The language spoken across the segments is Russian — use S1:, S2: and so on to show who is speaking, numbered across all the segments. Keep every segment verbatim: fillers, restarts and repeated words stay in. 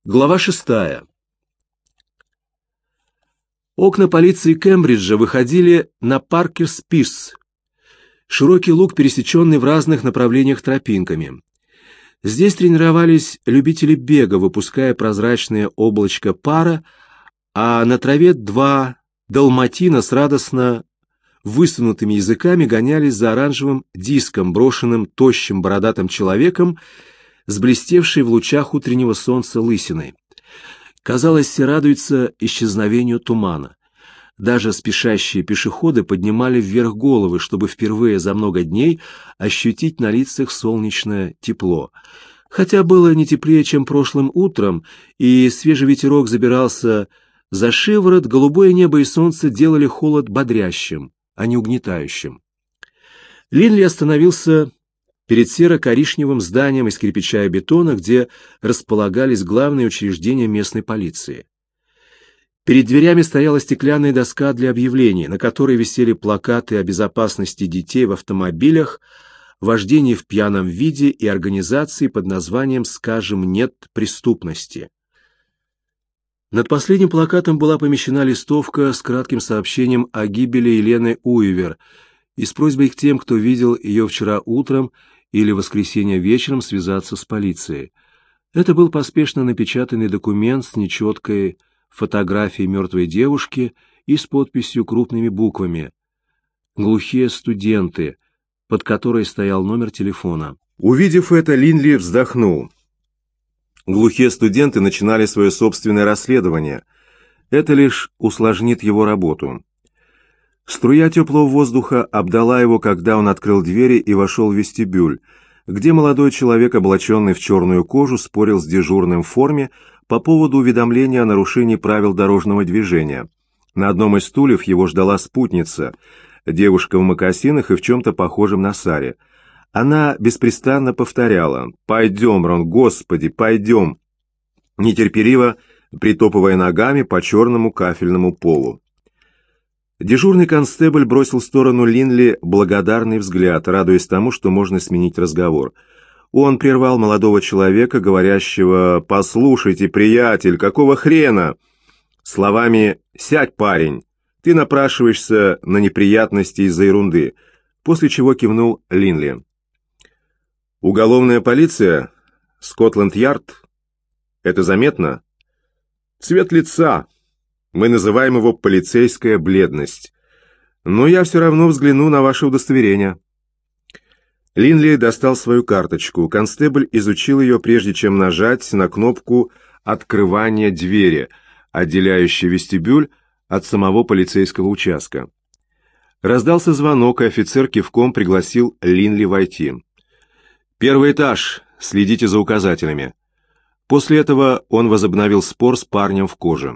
S1: Глава шестая. Окна полиции Кембриджа выходили на Паркерс-Пирс, широкий луг, пересеченный в разных направлениях тропинками. Здесь тренировались любители бега, выпуская прозрачное облачко пара, а на траве два далматина с радостно высунутыми языками гонялись за оранжевым диском, брошенным тощим бородатым человеком с блестевшей в лучах утреннего солнца лысиной. Казалось, все радуются исчезновению тумана. Даже спешащие пешеходы поднимали вверх головы, чтобы впервые за много дней ощутить на лицах солнечное тепло. Хотя было не теплее, чем прошлым утром, и свежий ветерок забирался за шиворот, голубое небо и солнце делали холод бодрящим, а не угнетающим. Линли остановился перед серо-коричневым зданием из кирпича и бетона, где располагались главные учреждения местной полиции. Перед дверями стояла стеклянная доска для объявлений, на которой висели плакаты о безопасности детей в автомобилях, вождении в пьяном виде и организации под названием «Скажем нет преступности». Над последним плакатом была помещена листовка с кратким сообщением о гибели Елены Уивер и с просьбой к тем, кто видел ее вчера утром или в воскресенье вечером, связаться с полицией. Это был поспешно напечатанный документ с нечеткой фотографией мертвой девушки и с подписью крупными буквами «Глухие студенты», под которой стоял номер телефона. Увидев это, Линли вздохнул. Глухие студенты начинали свое собственное расследование. Это лишь усложнит его работу. Струя теплого воздуха обдала его, когда он открыл двери и вошел в вестибюль, где молодой человек, облаченный в черную кожу, спорил с дежурным в форме по поводу уведомления о нарушении правил дорожного движения. На одном из стульев его ждала спутница, девушка в мокасинах и в чем-то похожем на саре. Она беспрестанно повторяла «Пойдем, Рон, Господи, пойдем!», нетерпеливо притопывая ногами по черному кафельному полу. Дежурный констебль бросил в сторону Линли благодарный взгляд, радуясь тому, что можно сменить разговор. Он прервал молодого человека, говорящего «Послушайте, приятель, какого хрена?» словами «Сядь, парень, ты напрашиваешься на неприятности из-за ерунды», после чего кивнул Линли. «Уголовная полиция? Скотланд-Ярд? Это заметно?» «Цвет лица. Мы называем его полицейская бледность. Но я все равно взгляну на ваше удостоверение». Линли достал свою карточку. Констебль изучил ее, прежде чем нажать на кнопку открывания двери, отделяющей вестибюль от самого полицейского участка. Раздался звонок, и офицер кивком пригласил Линли войти. «Первый этаж. Следите за указателями». После этого он возобновил спор с парнем в коже.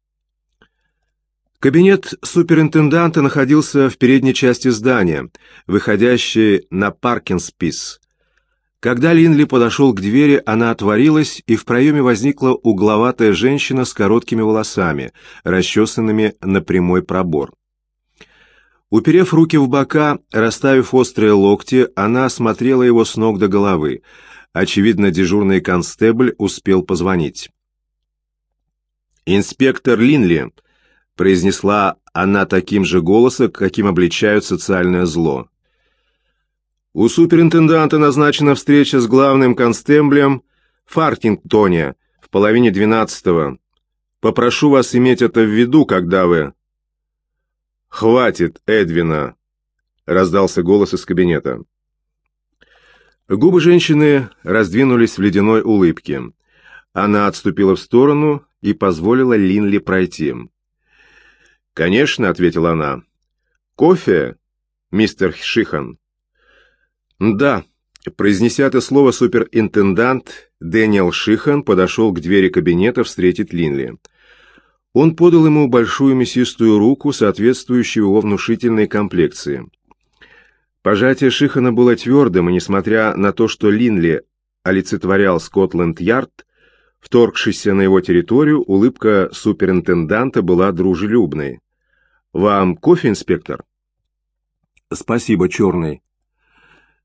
S1: Кабинет суперинтенданта находился в передней части здания, выходящей на Паркерс-Пирс. Когда Линли подошел к двери, она отворилась, и в проеме возникла угловатая женщина с короткими волосами, расчесанными на прямой пробор. Уперев руки в бока, расставив острые локти, она осмотрела его с ног до головы. Очевидно, дежурный констебль успел позвонить. «Инспектор Линли», — произнесла она таким же голосом, каким обличают социальное зло. «У суперинтенданта назначена встреча с главным констеблем в Фартингтоне в половине двенадцатого. Попрошу вас иметь это в виду, когда вы...» «Хватит, Эдвина!» — раздался голос из кабинета. Губы женщины раздвинулись в ледяной улыбке. Она отступила в сторону и позволила Линли пройти. «Конечно», — ответила она. «Кофе, мистер Шихан?» «Да», — произнеся это слово, суперинтендант Дэниел Шихан подошел к двери кабинета встретить Линли. Он подал ему большую мясистую руку, соответствующую его внушительной комплекции. Пожатие Шихана было твердым, и несмотря на то, что Линли олицетворял Скотланд-Ярд, вторгшийся на его территорию, улыбка суперинтенданта была дружелюбной. «Вам кофе, инспектор?» «Спасибо, черный».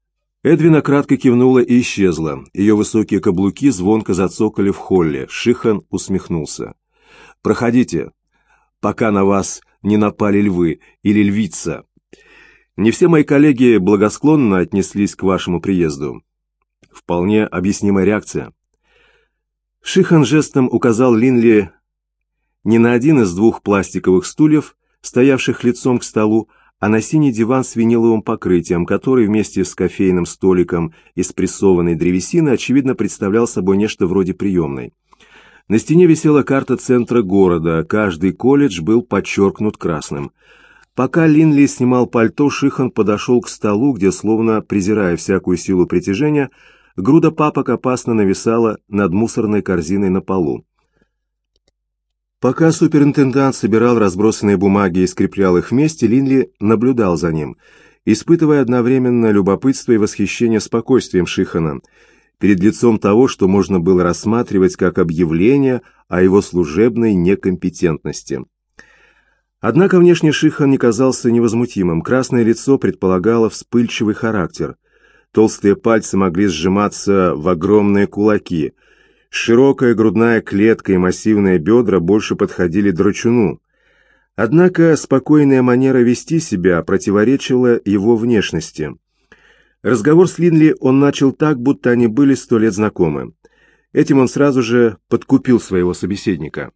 S1: Эдвина кратко кивнула и исчезла. Ее высокие каблуки звонко зацокали в холле. Шихан усмехнулся. «Проходите, пока на вас не напали львы или львица. Не все мои коллеги благосклонно отнеслись к вашему приезду. Вполне объяснимая реакция». Шихан жестом указал Линли не на один из двух пластиковых стульев, стоявших лицом к столу, а на синий диван с виниловым покрытием, который вместе с кофейным столиком из прессованной древесины, очевидно, представлял собой нечто вроде приемной. На стене висела карта центра города, каждый колледж был подчеркнут красным. Пока Линли снимал пальто, Шихан подошел к столу, где, словно презирая всякую силу притяжения, груда папок опасно нависала над мусорной корзиной на полу. Пока суперинтендант собирал разбросанные бумаги и скреплял их вместе, Линли наблюдал за ним, испытывая одновременно любопытство и восхищение спокойствием Шихана перед лицом того, что можно было рассматривать как объявление о его служебной некомпетентности. Однако внешне Шихан не казался невозмутимым. Красное лицо предполагало вспыльчивый характер. Толстые пальцы могли сжиматься в огромные кулаки. Широкая грудная клетка и массивные бедра больше подходили драчуну. Однако спокойная манера вести себя противоречила его внешности. Разговор с Линли он начал так, будто они были сто лет знакомы. Этим он сразу же подкупил своего собеседника.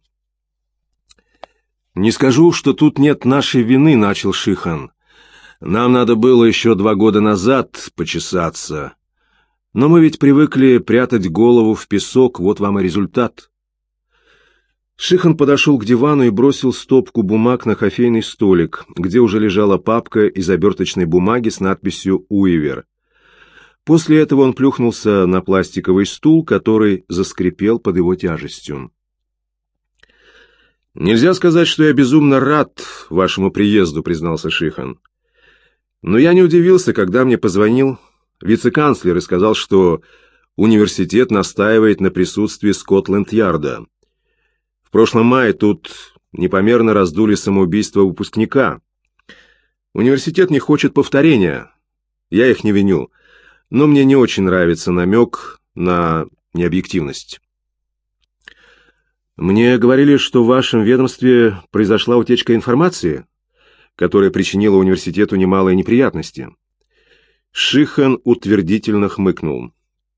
S1: «Не скажу, что тут нет нашей вины», — начал Шихан. «Нам надо было еще два года назад почесаться. Но мы ведь привыкли прятать голову в песок, вот вам и результат». Шихан подошел к дивану и бросил стопку бумаг на кофейный столик, где уже лежала папка из оберточной бумаги с надписью «Уивер». После этого он плюхнулся на пластиковый стул, который заскрипел под его тяжестью. «Нельзя сказать, что я безумно рад вашему приезду», — признался Шихан. «Но я не удивился, когда мне позвонил вице-канцлер и сказал, что университет настаивает на присутствии Скотланд-Ярда. В прошлом мае тут непомерно раздули самоубийство выпускника. Университет не хочет повторения. Я их не виню, но мне не очень нравится намек на необъективность». «Мне говорили, что в вашем ведомстве произошла утечка информации, которая причинила университету немалые неприятности». Шихан утвердительно хмыкнул.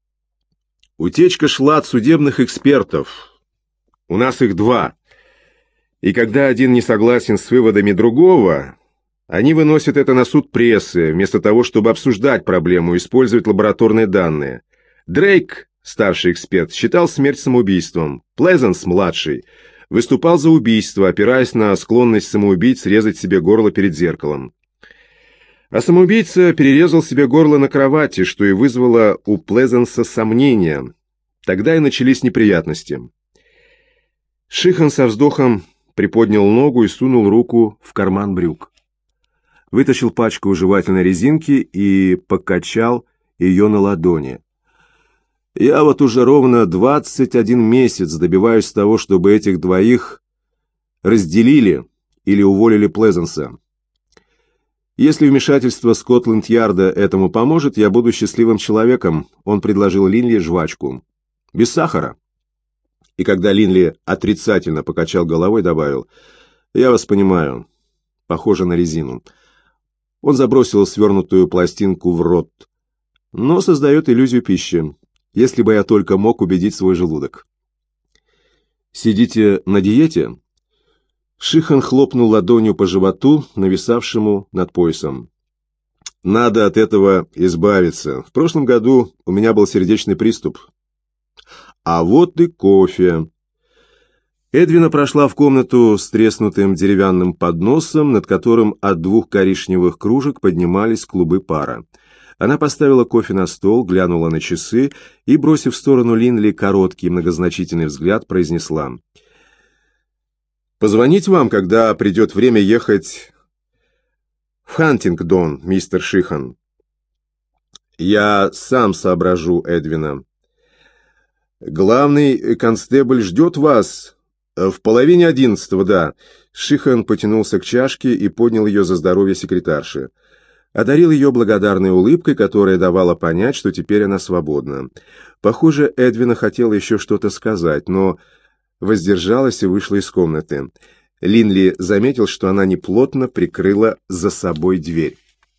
S1: «Утечка шла от судебных экспертов. У нас их два. И когда один не согласен с выводами другого, они выносят это на суд прессы, вместо того, чтобы обсуждать проблему и использовать лабораторные данные. Дрейк, старший эксперт, считал смерть самоубийством. Плезанс, младший, выступал за убийство, опираясь на склонность самоубийц срезать себе горло перед зеркалом. А самоубийца перерезал себе горло на кровати, что и вызвало у Плезанса сомнения. Тогда и начались неприятности». Шихан со вздохом приподнял ногу и сунул руку в карман брюк. Вытащил пачку жевательной резинки и покачал ее на ладони. «Я вот уже ровно двадцать один месяц добиваюсь того, чтобы этих двоих разделили или уволили Плезанса. Если вмешательство Скотланд-Ярда этому поможет, я буду счастливым человеком», — он предложил Линли жвачку. «Без сахара». И когда Линли отрицательно покачал головой, добавил: «Я вас понимаю. Похоже на резину». Он забросил свернутую пластинку в рот, но создает иллюзию пищи. Если бы я только мог убедить свой желудок. «Сидите на диете?» Шихан хлопнул ладонью по животу, нависавшему над поясом. «Надо от этого избавиться. В прошлом году у меня был сердечный приступ». «А вот и кофе». Эдвина прошла в комнату с треснутым деревянным подносом, над которым от двух коричневых кружек поднимались клубы пара. Она поставила кофе на стол, глянула на часы и, бросив в сторону Линли короткий многозначительный взгляд, произнесла: «Позвонить вам, когда придет время ехать в Хантингдон, мистер Шихан?» «Я сам соображу, Эдвина. Главный констебль ждет вас в половине одиннадцатого, да». Шихан потянулся к чашке и поднял ее за здоровье секретарши. одарил ее благодарной улыбкой, которая давала понять, что теперь она свободна. Похоже, Эдвина хотела еще что-то сказать, но воздержалась и вышла из комнаты. Линли заметил, что она неплотно прикрыла за собой дверь.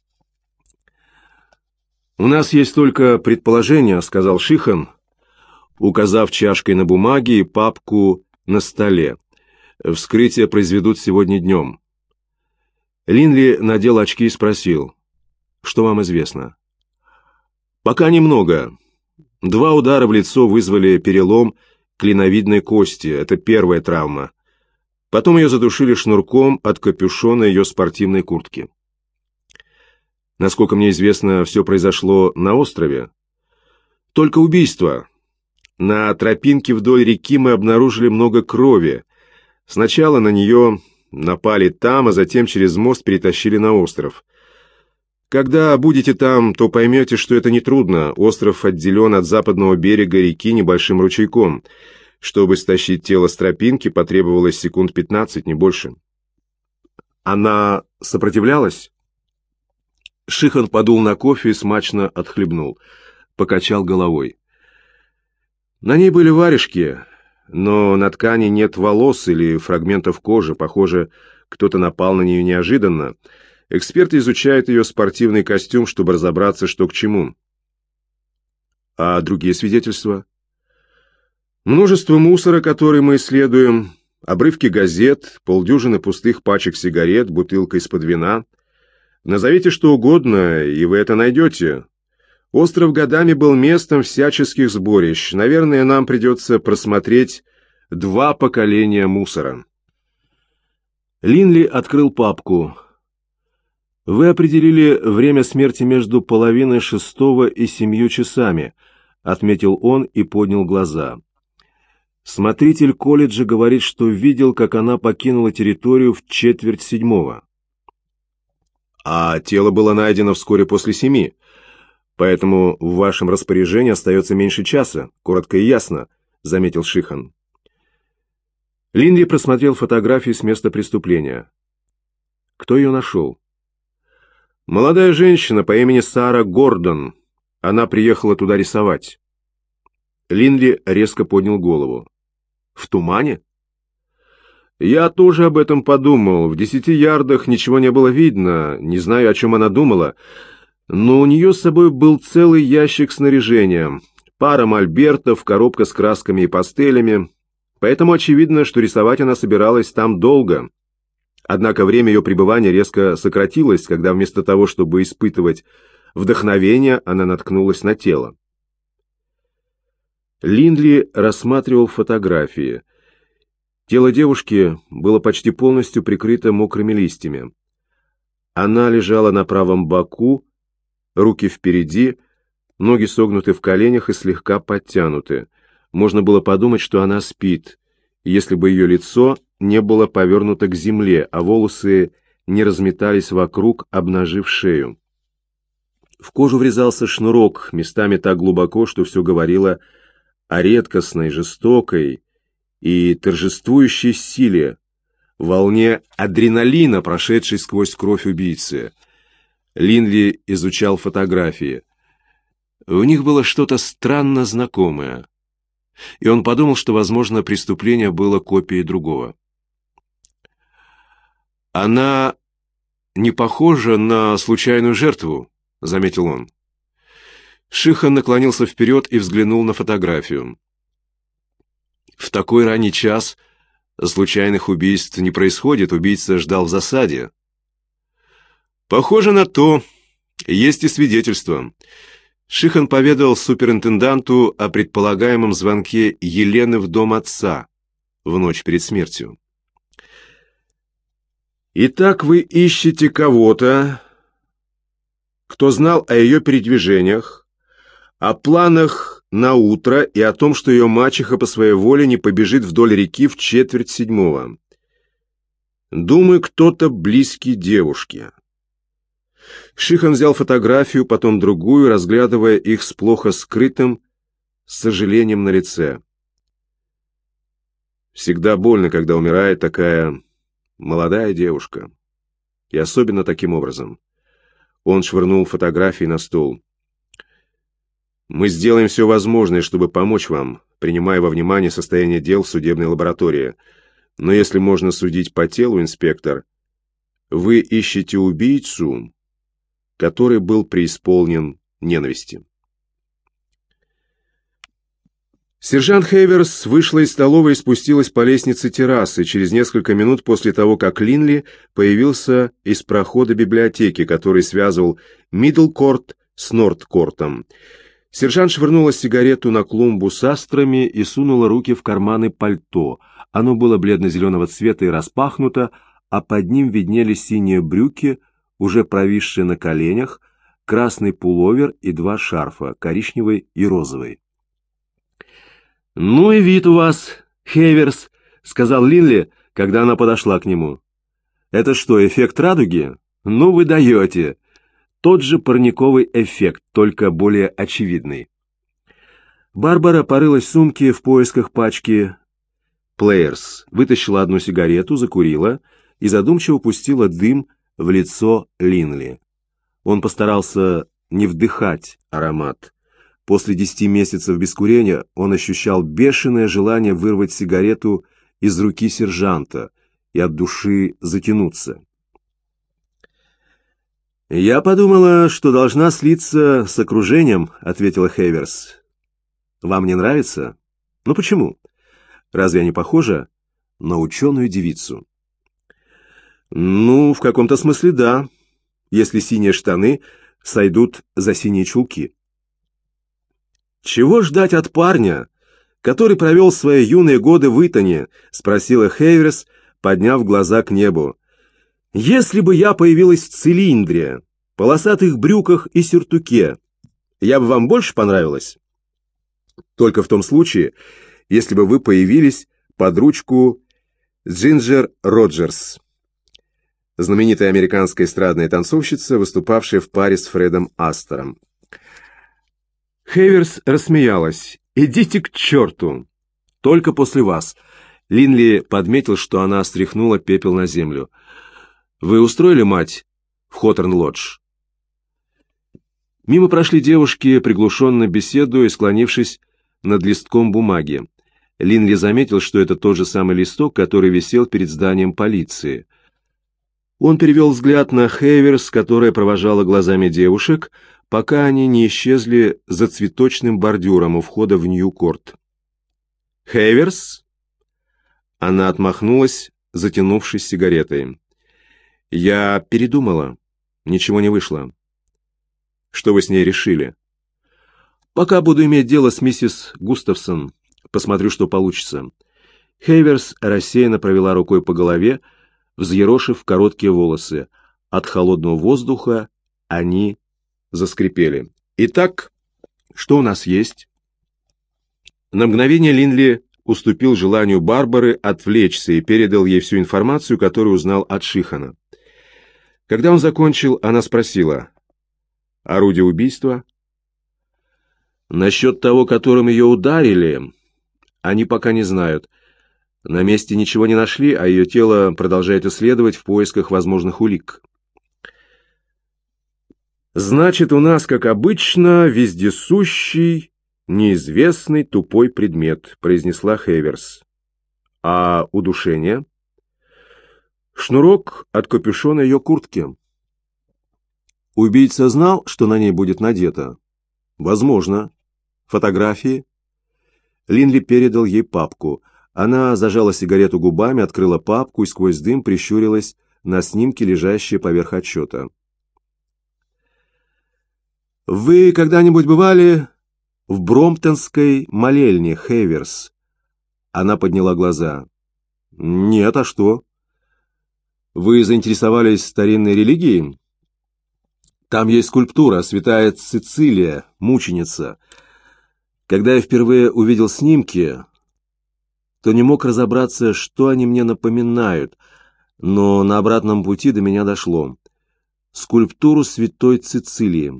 S1: «У нас есть только предположение», — сказал Шихан, указав чашкой на бумаге и папку на столе. «Вскрытие произведут сегодня днем». Линли надел очки и спросил: «Что вам известно?» «Пока немного. Два удара в лицо вызвали перелом клиновидной кости. Это первая травма. Потом ее задушили шнурком от капюшона ее спортивной куртки. Насколько мне известно, все произошло на острове. Только убийство. На тропинке вдоль реки мы обнаружили много крови. Сначала на нее напали там, а затем через мост перетащили на остров. Когда будете там, то поймете, что это нетрудно. Остров отделен от западного берега реки небольшим ручейком. Чтобы стащить тело с тропинки, потребовалось секунд пятнадцать, не больше». «Она сопротивлялась?» Шихан подул на кофе и смачно отхлебнул. Покачал головой. «На ней были варежки, но на ткани нет волос или фрагментов кожи. Похоже, кто-то напал на нее неожиданно. Эксперты изучают ее спортивный костюм, чтобы разобраться, что к чему». «А другие свидетельства?» «Множество мусора, который мы исследуем, обрывки газет, полдюжины пустых пачек сигарет, бутылка из-под вина. Назовите что угодно, и вы это найдете. Остров годами был местом всяческих сборищ. Наверное, нам придется просмотреть два поколения мусора». Линли открыл папку. «Вы определили время смерти между половиной шестого и семью часами», — отметил он и поднял глаза. «Смотритель колледжа говорит, что видел, как она покинула территорию в четверть седьмого». «А тело было найдено вскоре после семи, поэтому в вашем распоряжении остается меньше часа, коротко и ясно», — заметил Шихан. Линли просмотрел фотографии с места преступления. «Кто ее нашел?» «Молодая женщина по имени Сара Гордон. Она приехала туда рисовать». Линли резко поднял голову. «В тумане?» «Я тоже об этом подумал. В десяти ярдах ничего не было видно. Не знаю, о чем она думала. Но у нее с собой был целый ящик снаряжения. Пара мольбертов, коробка с красками и пастелями. Поэтому очевидно, что рисовать она собиралась там долго. Однако время ее пребывания резко сократилось, когда вместо того, чтобы испытывать вдохновение, она наткнулась на тело». Линли рассматривал фотографии. Тело девушки было почти полностью прикрыто мокрыми листьями. Она лежала на правом боку, руки впереди, ноги согнуты в коленях и слегка подтянуты. Можно было подумать, что она спит, если бы ее лицо не было повернуто к земле, а волосы не разметались вокруг, обнажив шею. В кожу врезался шнурок, местами так глубоко, что все говорило о редкостной, жестокой и торжествующей силе, волне адреналина, прошедшей сквозь кровь убийцы. Линли изучал фотографии. В них было что-то странно знакомое, и он подумал, что, возможно, преступление было копией другого. «Она не похожа на случайную жертву», — заметил он. Шихан наклонился вперед и взглянул на фотографию. «В такой ранний час случайных убийств не происходит, убийца ждал в засаде». «Похоже на то. Есть и свидетельства». Шихан поведал суперинтенданту о предполагаемом звонке Елены в дом отца в ночь перед смертью. «Итак, вы ищете кого-то, кто знал о ее передвижениях, о планах на утро и о том, что ее мачеха по своей воле не побежит вдоль реки в четверть седьмого. Думаю, кто-то близкий девушке». Шихан взял фотографию, потом другую, разглядывая их с плохо скрытым сожалением на лице. Всегда больно, когда умирает такая молодая девушка. И особенно таким образом. Он швырнул фотографии на стол. «Мы сделаем все возможное, чтобы помочь вам, принимая во внимание состояние дел в судебной лаборатории. Но если можно судить по телу, инспектор, вы ищете убийцу, который был преисполнен ненависти». Сержант Хейверс вышла из столовой и спустилась по лестнице террасы через несколько минут после того, как Линли появился из прохода библиотеки, который связывал Миддлкорт с Нордкортом. Сержант швырнула сигарету на клумбу с астрами и сунула руки в карманы пальто. Оно было бледно-зеленого цвета и распахнуто, а под ним виднелись синие брюки, уже провисшие на коленях, красный пуловер и два шарфа, коричневый и розовый. «Ну и вид у вас, Хейверс», — сказал Линли, когда она подошла к нему. «Это что, эффект радуги? Ну вы даете. Тот же парниковый эффект, только более очевидный». Барбара порылась в сумке в поисках пачки «Плеерс», вытащила одну сигарету, закурила и задумчиво пустила дым в лицо Линли. Он постарался не вдыхать аромат. После десяти месяцев без курения он ощущал бешеное желание вырвать сигарету из руки сержанта и от души затянуться. «Я подумала, что должна слиться с окружением», — ответила Хейверс. «Вам не нравится? Ну почему? Разве я не похожа на ученую девицу?» «Ну, в каком-то смысле да, если синие штаны сойдут за синие чулки». «Чего ждать от парня, который провел свои юные годы в Итоне?» — спросила Хейверс, подняв глаза к небу. «Если бы я появилась в цилиндре, полосатых брюках и сюртуке, я бы вам больше понравилась?» «Только в том случае, если бы вы появились под ручку Джинджер Роджерс», знаменитая американская эстрадная танцовщица, выступавшая в паре с Фредом Астором. Хейверс рассмеялась. «Идите к черту! Только после вас!» Линли подметил, что она стряхнула пепел на землю. «Вы устроили мать в Хоторн-Лодж?» Мимо прошли девушки, приглушенно беседуя, склонившись над листком бумаги. Линли заметил, что это тот же самый листок, который висел перед зданием полиции. Он перевел взгляд на Хейверс, которая провожала глазами девушек, пока они не исчезли за цветочным бордюром у входа в Ньюкорт. «Хейверс?» Она отмахнулась, затянувшись сигаретой. «Я передумала. Ничего не вышло». «Что вы с ней решили?» «Пока буду иметь дело с миссис Густавсон. Посмотрю, что получится». Хейверс рассеянно провела рукой по голове, взъерошив короткие волосы. От холодного воздуха они заскрипели. «Итак, что у нас есть?» На мгновение Линли уступил желанию Барбары отвлечься и передал ей всю информацию, которую узнал от Шихана. Когда он закончил, она спросила: «Орудие убийства?» «Насчет того, которым ее ударили, они пока не знают. На месте ничего не нашли, а ее тело продолжает исследовать в поисках возможных улик». «Значит, у нас, как обычно, вездесущий, неизвестный тупой предмет», — произнесла Хейверс. «А удушение?» «Шнурок от капюшона ее куртки». «Убийца знал, что на ней будет надето?» «Возможно. Фотографии?» Линли передал ей папку. Она зажала сигарету губами, открыла папку и сквозь дым прищурилась на снимки, лежащие поверх отчета. «Вы когда-нибудь бывали в Бромптонской молельне, Хейверс?» Она подняла глаза. «Нет, а что? Вы заинтересовались старинной религией? Там есть скульптура, святая Цицилия, мученица. Когда я впервые увидел снимки, то не мог разобраться, что они мне напоминают, но на обратном пути до меня дошло. Скульптуру святой Цицилии».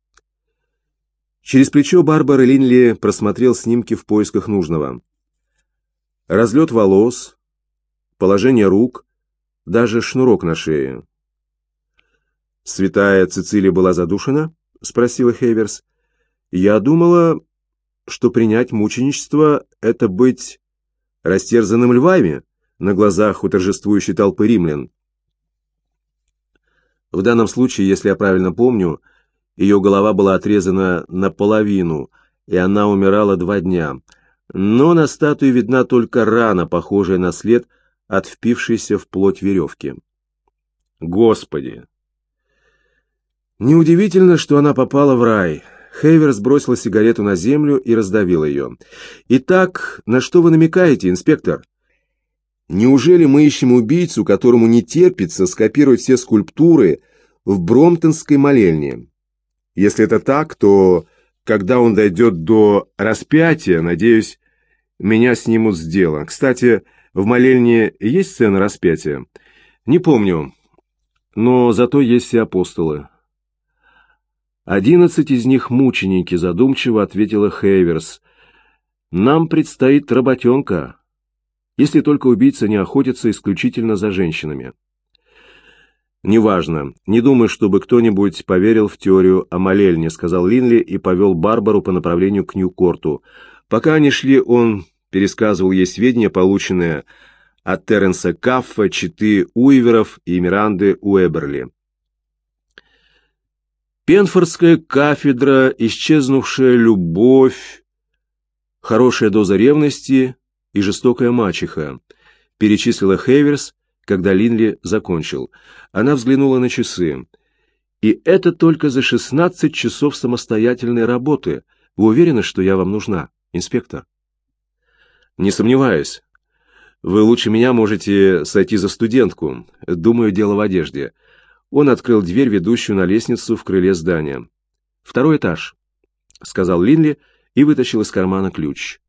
S1: Через плечо Барбары Линли просмотрел снимки в поисках нужного. Разлет волос, положение рук, даже шнурок на шее. «Святая Цицилия была задушена?» — спросила Хейверс. «Я думала, что принять мученичество — это быть растерзанным львами на глазах у торжествующей толпы римлян». В данном случае, если я правильно помню, ее голова была отрезана наполовину, и она умирала два дня. Но на статуе видна только рана, похожая на след от впившейся в плоть веревки. Господи! Неудивительно, что она попала в рай. Хейверс бросила сигарету на землю и раздавила ее. «Итак, на что вы намекаете, инспектор? Неужели мы ищем убийцу, которому не терпится скопировать все скульптуры в Бромптонской молельне? Если это так, то, когда он дойдет до распятия, надеюсь, меня снимут с дела. Кстати, в молельне есть сцена распятия? Не помню, но зато есть все апостолы». «Одиннадцать из них мученики», — задумчиво ответила Хейверс. «Нам предстоит работенка, если только убийца не охотится исключительно за женщинами». «Неважно. Не думаю, чтобы кто-нибудь поверил в теорию о молельне», — сказал Линли и повел Барбару по направлению к Нью-Корту. Пока они шли, он пересказывал ей сведения, полученные от Терренса Каффа, Читы Уиверов и Миранды Уэберли. Пенфордская кафедра, исчезнувшая любовь, хорошая доза ревности и жестокая мачеха, перечислила Хейверс, когда Линли закончил. Она взглянула на часы. «И это только за шестнадцать часов самостоятельной работы. Вы уверены, что я вам нужна, инспектор?» «Не сомневаюсь. Вы лучше меня можете сойти за студентку. Думаю, дело в одежде». Он открыл дверь, ведущую на лестницу в крыле здания. «Второй этаж», — сказал Линли и вытащил из кармана ключ.